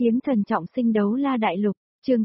Kiếm thần trọng sinh đấu la đại lục, chương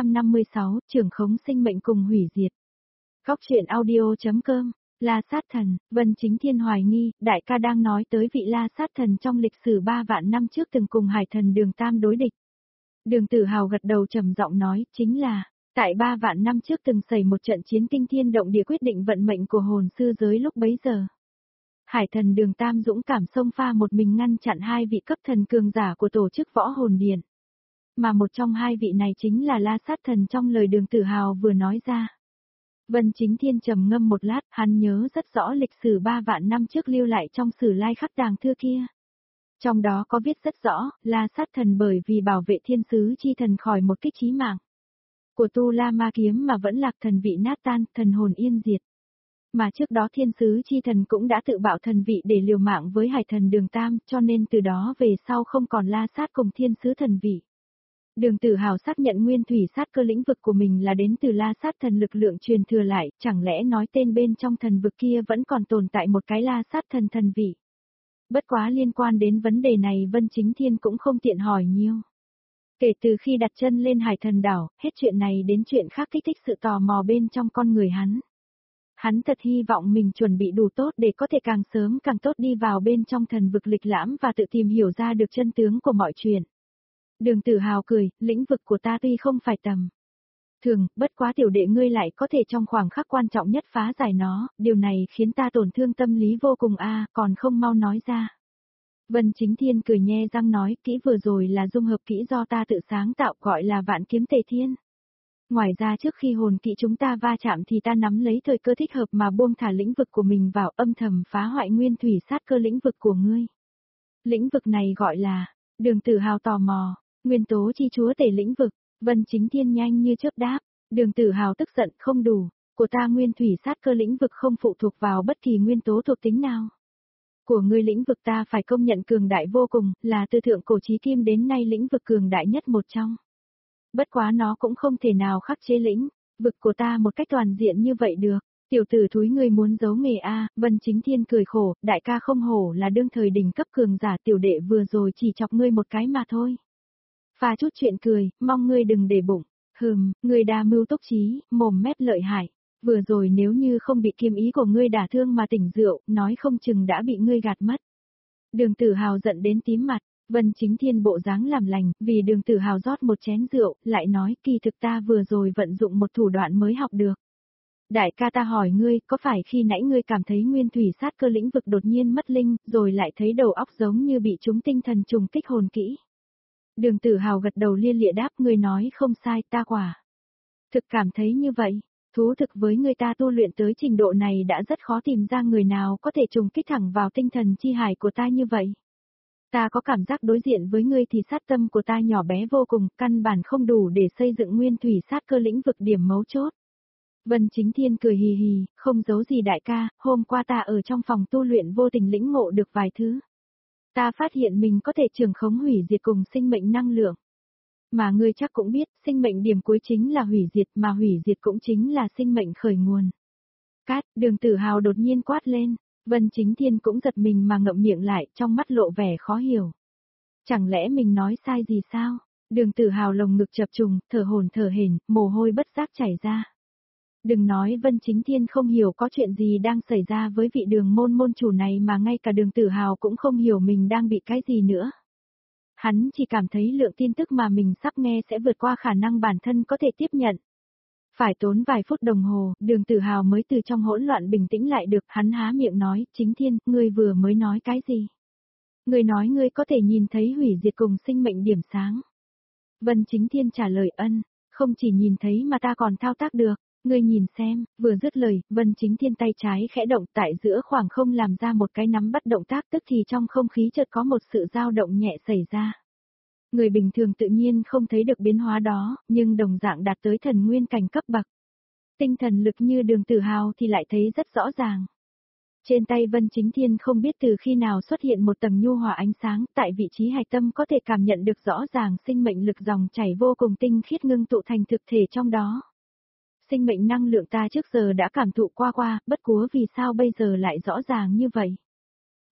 656, trưởng khống sinh mệnh cùng hủy diệt. Góc truyện audio.com, La Sát Thần, Vân Chính Thiên hoài nghi, đại ca đang nói tới vị La Sát Thần trong lịch sử 3 vạn năm trước từng cùng Hải Thần Đường Tam đối địch. Đường Tử Hào gật đầu trầm giọng nói, chính là, tại 3 vạn năm trước từng xảy một trận chiến kinh thiên động địa quyết định vận mệnh của hồn sư giới lúc bấy giờ. Hải Thần Đường Tam dũng cảm xông pha một mình ngăn chặn hai vị cấp thần cường giả của tổ chức Võ Hồn Điện. Mà một trong hai vị này chính là La Sát Thần trong lời Đường Tử Hào vừa nói ra. Vân Chính Thiên trầm ngâm một lát, hắn nhớ rất rõ lịch sử 3 vạn năm trước lưu lại trong sử lai khắc đàng thư kia. Trong đó có viết rất rõ, La Sát Thần bởi vì bảo vệ thiên sứ chi thần khỏi một kích chí mạng của Tu La Ma Kiếm mà vẫn lạc thần vị nát tan, thần hồn yên diệt. Mà trước đó thiên sứ chi thần cũng đã tự bạo thần vị để liều mạng với Hải Thần Đường Tam, cho nên từ đó về sau không còn La Sát cùng thiên sứ thần vị. Đường Tử Hào xác nhận nguyên thủy sát cơ lĩnh vực của mình là đến từ La Sát Thần lực lượng truyền thừa lại, chẳng lẽ nói tên bên trong thần vực kia vẫn còn tồn tại một cái La Sát Thần thần vị. Bất quá liên quan đến vấn đề này Vân Chính Thiên cũng không tiện hỏi nhiều. Kể từ khi đặt chân lên Hải Thần đảo, hết chuyện này đến chuyện khác kích thích sự tò mò bên trong con người hắn. Hắn thật hy vọng mình chuẩn bị đủ tốt để có thể càng sớm càng tốt đi vào bên trong thần vực lịch lãm và tự tìm hiểu ra được chân tướng của mọi chuyện. Đường Tử Hào cười, lĩnh vực của ta tuy không phải tầm thường, bất quá tiểu đệ ngươi lại có thể trong khoảng khắc quan trọng nhất phá giải nó, điều này khiến ta tổn thương tâm lý vô cùng còn không mau nói ra. Vân Chính Thiên cười nhe răng nói, kỹ vừa rồi là dung hợp kỹ do ta tự sáng tạo gọi là Vạn Kiếm Tề Thiên. Ngoài ra trước khi hồn kỹ chúng ta va chạm thì ta nắm lấy thời cơ thích hợp mà buông thả lĩnh vực của mình vào âm thầm phá hoại nguyên thủy sát cơ lĩnh vực của ngươi. Lĩnh vực này gọi là, Đường Tử Hào tò mò, nguyên tố chi chúa tể lĩnh vực, Vân Chính Thiên nhanh như chớp đáp, Đường Tử Hào tức giận không đủ, của ta nguyên thủy sát cơ lĩnh vực không phụ thuộc vào bất kỳ nguyên tố thuộc tính nào. Của ngươi lĩnh vực ta phải công nhận cường đại vô cùng, là từ thượng cổ chí kim đến nay lĩnh vực cường đại nhất một trong. Bất quá nó cũng không thể nào khắc chế lĩnh vực của ta một cách toàn diện như vậy được. Tiểu tử thúi ngươi muốn giấu nghề Vân Chính Thiên cười khổ, đại ca không hổ là đương thời đỉnh cấp cường giả, tiểu đệ vừa rồi chỉ chọc ngươi một cái mà thôi. Pha chút chuyện cười, mong ngươi đừng để bụng. Ngươi đa mưu túc trí, mồm mép lợi hại. Vừa rồi nếu như không bị kiếm ý của ngươi đả thương mà tỉnh rượu, nói không chừng đã bị ngươi gạt mất. Đường Tử Hào giận đến tím mặt. Vân Chính Thiên bộ dáng làm lành, vì Đường Tử Hào rót một chén rượu, lại nói kỳ thực ta vừa rồi vận dụng một thủ đoạn mới học được. Đại ca ta hỏi ngươi, có phải khi nãy ngươi cảm thấy nguyên thủy sát cơ lĩnh vực đột nhiên mất linh, rồi lại thấy đầu óc giống như bị trúng tinh thần trùng kích hồn kỹ? Đường Tử Hào gật đầu lia lịa đáp, ngươi nói không sai, ta quả thực cảm thấy như vậy. Thú thực với người ta tu luyện tới trình độ này đã rất khó tìm ra người nào có thể trùng kích thẳng vào tinh thần chi hải của ta như vậy. Ta có cảm giác đối diện với ngươi thì sát tâm của ta nhỏ bé vô cùng, căn bản không đủ để xây dựng nguyên thủy sát cơ lĩnh vực điểm mấu chốt. Vân Chính Thiên cười hì hì, không giấu gì đại ca, hôm qua ta ở trong phòng tu luyện vô tình lĩnh ngộ được vài thứ. Ta phát hiện mình có thể trưởng khống hủy diệt cùng sinh mệnh năng lượng. Mà ngươi chắc cũng biết, sinh mệnh điểm cuối chính là hủy diệt, mà hủy diệt cũng chính là sinh mệnh khởi nguồn. Đường Tử Hào đột nhiên quát lên. Vân Chính Thiên cũng giật mình mà ngậm miệng lại, trong mắt lộ vẻ khó hiểu. Chẳng lẽ mình nói sai gì sao? Đường Tử Hào lồng ngực chập trùng, thở hổn thở hển, mồ hôi bất giác chảy ra. Đừng nói Vân Chính Thiên không hiểu có chuyện gì đang xảy ra với vị Đường môn chủ này mà ngay cả Đường Tử Hào cũng không hiểu mình đang bị cái gì nữa. Hắn chỉ cảm thấy lượng tin tức mà mình sắp nghe sẽ vượt qua khả năng bản thân có thể tiếp nhận. Phải tốn vài phút đồng hồ, Đường Tử Hào mới từ trong hỗn loạn bình tĩnh lại được, hắn há miệng nói, Chính Thiên, ngươi vừa mới nói cái gì? Ngươi nói ngươi có thể nhìn thấy hủy diệt cùng sinh mệnh điểm sáng. Vân Chính Thiên trả lời không chỉ nhìn thấy mà ta còn thao tác được, ngươi nhìn xem, vừa dứt lời, Vân Chính Thiên tay trái khẽ động tại giữa khoảng không làm ra một cái nắm bắt động tác, tức thì trong không khí chợt có một sự dao động nhẹ xảy ra. Người bình thường tự nhiên không thấy được biến hóa đó, nhưng đồng dạng đạt tới thần nguyên cảnh cấp bậc. Tinh thần lực như Đường Tử Hào thì lại thấy rất rõ ràng. Trên tay Vân Chính Thiên không biết từ khi nào xuất hiện một tầng nhu hòa ánh sáng, tại vị trí hạch tâm có thể cảm nhận được rõ ràng sinh mệnh lực dòng chảy vô cùng tinh khiết ngưng tụ thành thực thể trong đó. Sinh mệnh năng lượng ta trước giờ đã cảm thụ qua, bất quá vì sao bây giờ lại rõ ràng như vậy?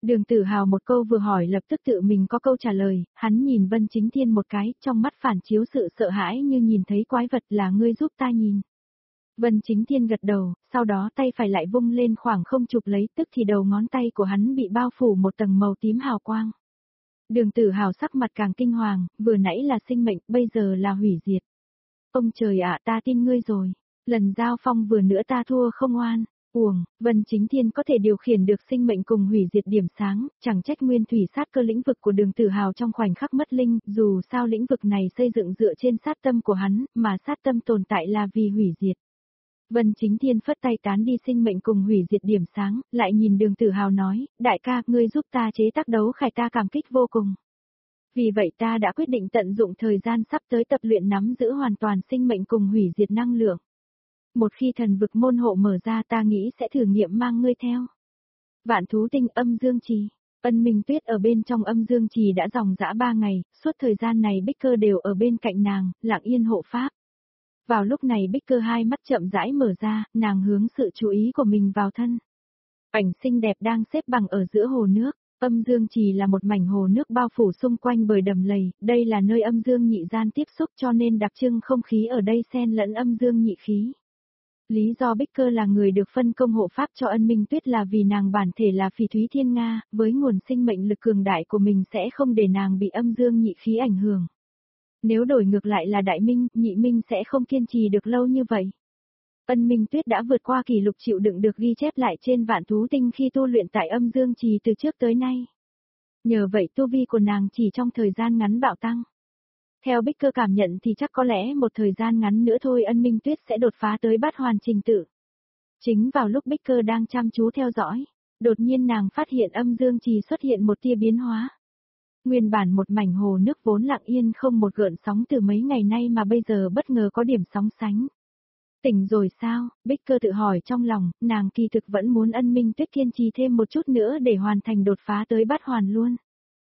Đường Tử Hào một câu vừa hỏi lập tức tự mình có câu trả lời, hắn nhìn Vân Chính Thiên một cái, trong mắt phản chiếu sự sợ hãi như nhìn thấy quái vật. Là ngươi giúp ta nhìn. Vân Chính Thiên gật đầu, sau đó tay phải lại vung lên khoảng không chụp lấy, tức thì đầu ngón tay của hắn bị bao phủ một tầng màu tím hào quang. Đường Tử Hào sắc mặt càng kinh hoàng, vừa nãy là sinh mệnh, bây giờ là hủy diệt. Ông trời ạ, ta tin ngươi rồi. Lần giao phong vừa nữa ta thua không oan. Uổng, Vân Chính Thiên có thể điều khiển được sinh mệnh cùng hủy diệt điểm sáng, chẳng trách nguyên thủy sát cơ lĩnh vực của Đường Tử Hào trong khoảnh khắc mất linh, dù sao lĩnh vực này xây dựng dựa trên sát tâm của hắn, mà sát tâm tồn tại là vì hủy diệt. Vân Chính Thiên phất tay tán đi sinh mệnh cùng hủy diệt điểm sáng, lại nhìn Đường Tử Hào nói, đại ca, ngươi giúp ta chế tác đấu khải ta cảm kích vô cùng. Vì vậy ta đã quyết định tận dụng thời gian sắp tới tập luyện nắm giữ hoàn toàn sinh mệnh cùng hủy diệt năng lượng. Một khi thần vực môn hộ mở ra ta nghĩ sẽ thử nghiệm mang ngươi theo. Vạn thú tinh âm dương trì. Ân Minh Tuyết ở bên trong âm dương trì đã dòng dã 3 ngày, suốt thời gian này Bích Cơ đều ở bên cạnh nàng, lặng yên hộ pháp. Vào lúc này Bích Cơ hai mắt chậm rãi mở ra, nàng hướng sự chú ý của mình vào thân. Ảnh xinh đẹp đang xếp bằng ở giữa hồ nước. Âm dương trì là một mảnh hồ nước bao phủ xung quanh bởi đầm lầy, đây là nơi âm dương nhị gian tiếp xúc cho nên đặc trưng không khí ở đây xen lẫn âm dương nhị khí. Lý do Bích Cơ là người được phân công hộ pháp cho Ân Minh Tuyết là vì nàng bản thể là phỉ thúy thiên nga, với nguồn sinh mệnh lực cường đại của mình sẽ không để nàng bị âm dương nhị khí ảnh hưởng. Nếu đổi ngược lại là Đại Minh, Nhị Minh sẽ không kiên trì được lâu như vậy. Ân Minh Tuyết đã vượt qua kỷ lục chịu đựng được ghi chép lại trên vạn thú tinh khi tu luyện tại âm dương trì từ trước tới nay. Nhờ vậy tu vi của nàng chỉ trong thời gian ngắn bạo tăng. Theo Bích Cơ cảm nhận thì chắc có lẽ một thời gian ngắn nữa thôi Ân Minh Tuyết sẽ đột phá tới bát hoàn trình tự. Chính vào lúc Bích Cơ đang chăm chú theo dõi, đột nhiên nàng phát hiện âm dương trì xuất hiện một tia biến hóa. Nguyên bản một mảnh hồ nước vốn lặng yên không một gợn sóng từ mấy ngày nay mà bây giờ bất ngờ có điểm sóng sánh. Tỉnh rồi sao? Bích Cơ tự hỏi trong lòng, nàng kỳ thực vẫn muốn Ân Minh Tuyết kiên trì thêm một chút nữa để hoàn thành đột phá tới bát hoàn luôn.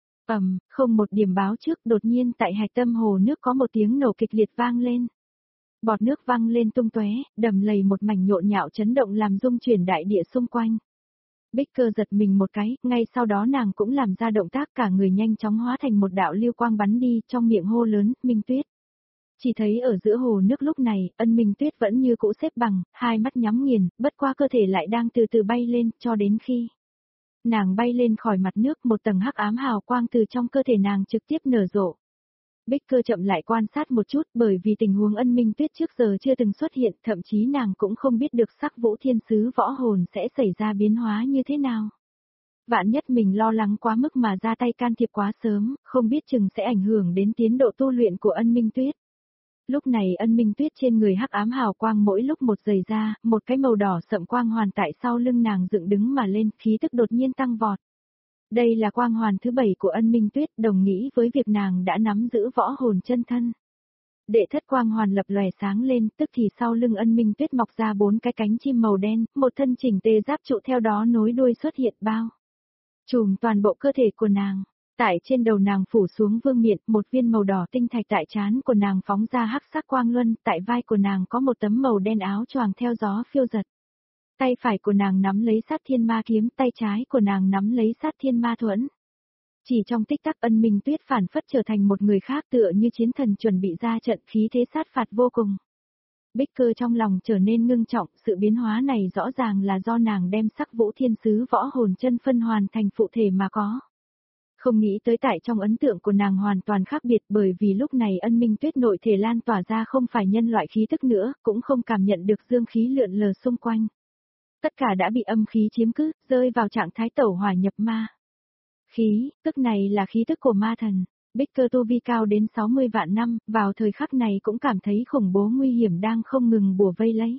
Không một điểm báo trước, đột nhiên tại hạch tâm hồ nước có một tiếng nổ kịch liệt vang lên. Bọt nước văng lên tung tóe, đầm lầy một mảnh nhộn nhạo chấn động làm rung chuyển đại địa xung quanh. Bích Cơ giật mình một cái, ngay sau đó nàng cũng làm ra động tác cả người nhanh chóng hóa thành một đạo lưu quang bắn đi, trong miệng hô lớn, Minh Tuyết. Chỉ thấy ở giữa hồ nước lúc này, Ân Minh Tuyết vẫn như cũ xếp bằng, hai mắt nhắm nghiền, bất qua cơ thể lại đang từ từ bay lên, cho đến khi nàng bay lên khỏi mặt nước, một tầng hắc ám hào quang từ trong cơ thể nàng trực tiếp nở rộ. Bích Cơ chậm lại quan sát một chút, bởi vì tình huống Ân Minh Tuyết trước giờ chưa từng xuất hiện, thậm chí nàng cũng không biết được sắc vũ thiên sứ võ hồn sẽ xảy ra biến hóa như thế nào. Vạn nhất mình lo lắng quá mức mà ra tay can thiệp quá sớm, không biết chừng sẽ ảnh hưởng đến tiến độ tu luyện của Ân Minh Tuyết. Lúc này Ân Minh Tuyết trên người hắc ám hào quang mỗi lúc một dày ra, một cái màu đỏ sậm quang hoàn tại sau lưng nàng dựng đứng mà lên, khí tức đột nhiên tăng vọt. Đây là quang hoàn thứ 7 của Ân Minh Tuyết, đồng nghĩa với việc nàng đã nắm giữ võ hồn chân thân. Đệ thất quang hoàn lập lòe sáng lên, tức thì sau lưng Ân Minh Tuyết mọc ra 4 cái cánh chim màu đen, một thân chỉnh tề giáp trụ theo đó nối đuôi xuất hiện bao trùm toàn bộ cơ thể của nàng. Tại trên đầu nàng phủ xuống vương miện, một viên màu đỏ tinh thạch tại trán của nàng phóng ra hắc sắc quang luân, tại vai của nàng có một tấm màu đen áo choàng theo gió phiêu giật. Tay phải của nàng nắm lấy sát thiên ma kiếm, tay trái của nàng nắm lấy sát thiên ma thuẫn. Chỉ trong tích tắc Ân Minh Tuyết phản phất trở thành một người khác tựa như chiến thần chuẩn bị ra trận, khí thế sát phạt vô cùng. Bích Cơ trong lòng trở nên ngưng trọng, sự biến hóa này rõ ràng là do nàng đem sắc vũ thiên sứ võ hồn chân phân hoàn thành phụ thể mà có. Không nghĩ tới tại trong ấn tượng của nàng hoàn toàn khác biệt, bởi vì lúc này Ân Minh Tuyết nội thể lan tỏa ra không phải nhân loại khí tức nữa, cũng không cảm nhận được dương khí lượn lờ xung quanh. Tất cả đã bị âm khí chiếm cứ, rơi vào trạng thái tẩu hỏa nhập ma. Khí, tức này là khí tức của ma thần. Bích Cơ tu vi cao đến 60 vạn năm, vào thời khắc này cũng cảm thấy khủng bố nguy hiểm đang không ngừng bủa vây lấy.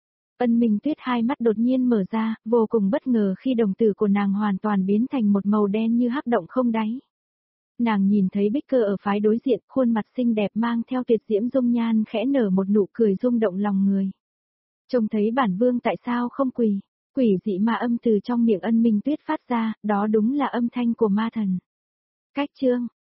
Ân Minh Tuyết hai mắt đột nhiên mở ra, vô cùng bất ngờ khi đồng tử của nàng hoàn toàn biến thành một màu đen như hắc động không đáy. Nàng nhìn thấy Bích Cơ ở phái đối diện, khuôn mặt xinh đẹp mang theo tuyệt diễm dung nhan khẽ nở một nụ cười rung động lòng người. Trông thấy bản vương tại sao không quỳ? Quỷ dị ma âm từ trong miệng Ân Minh Tuyết phát ra, đó đúng là âm thanh của ma thần. Cách chương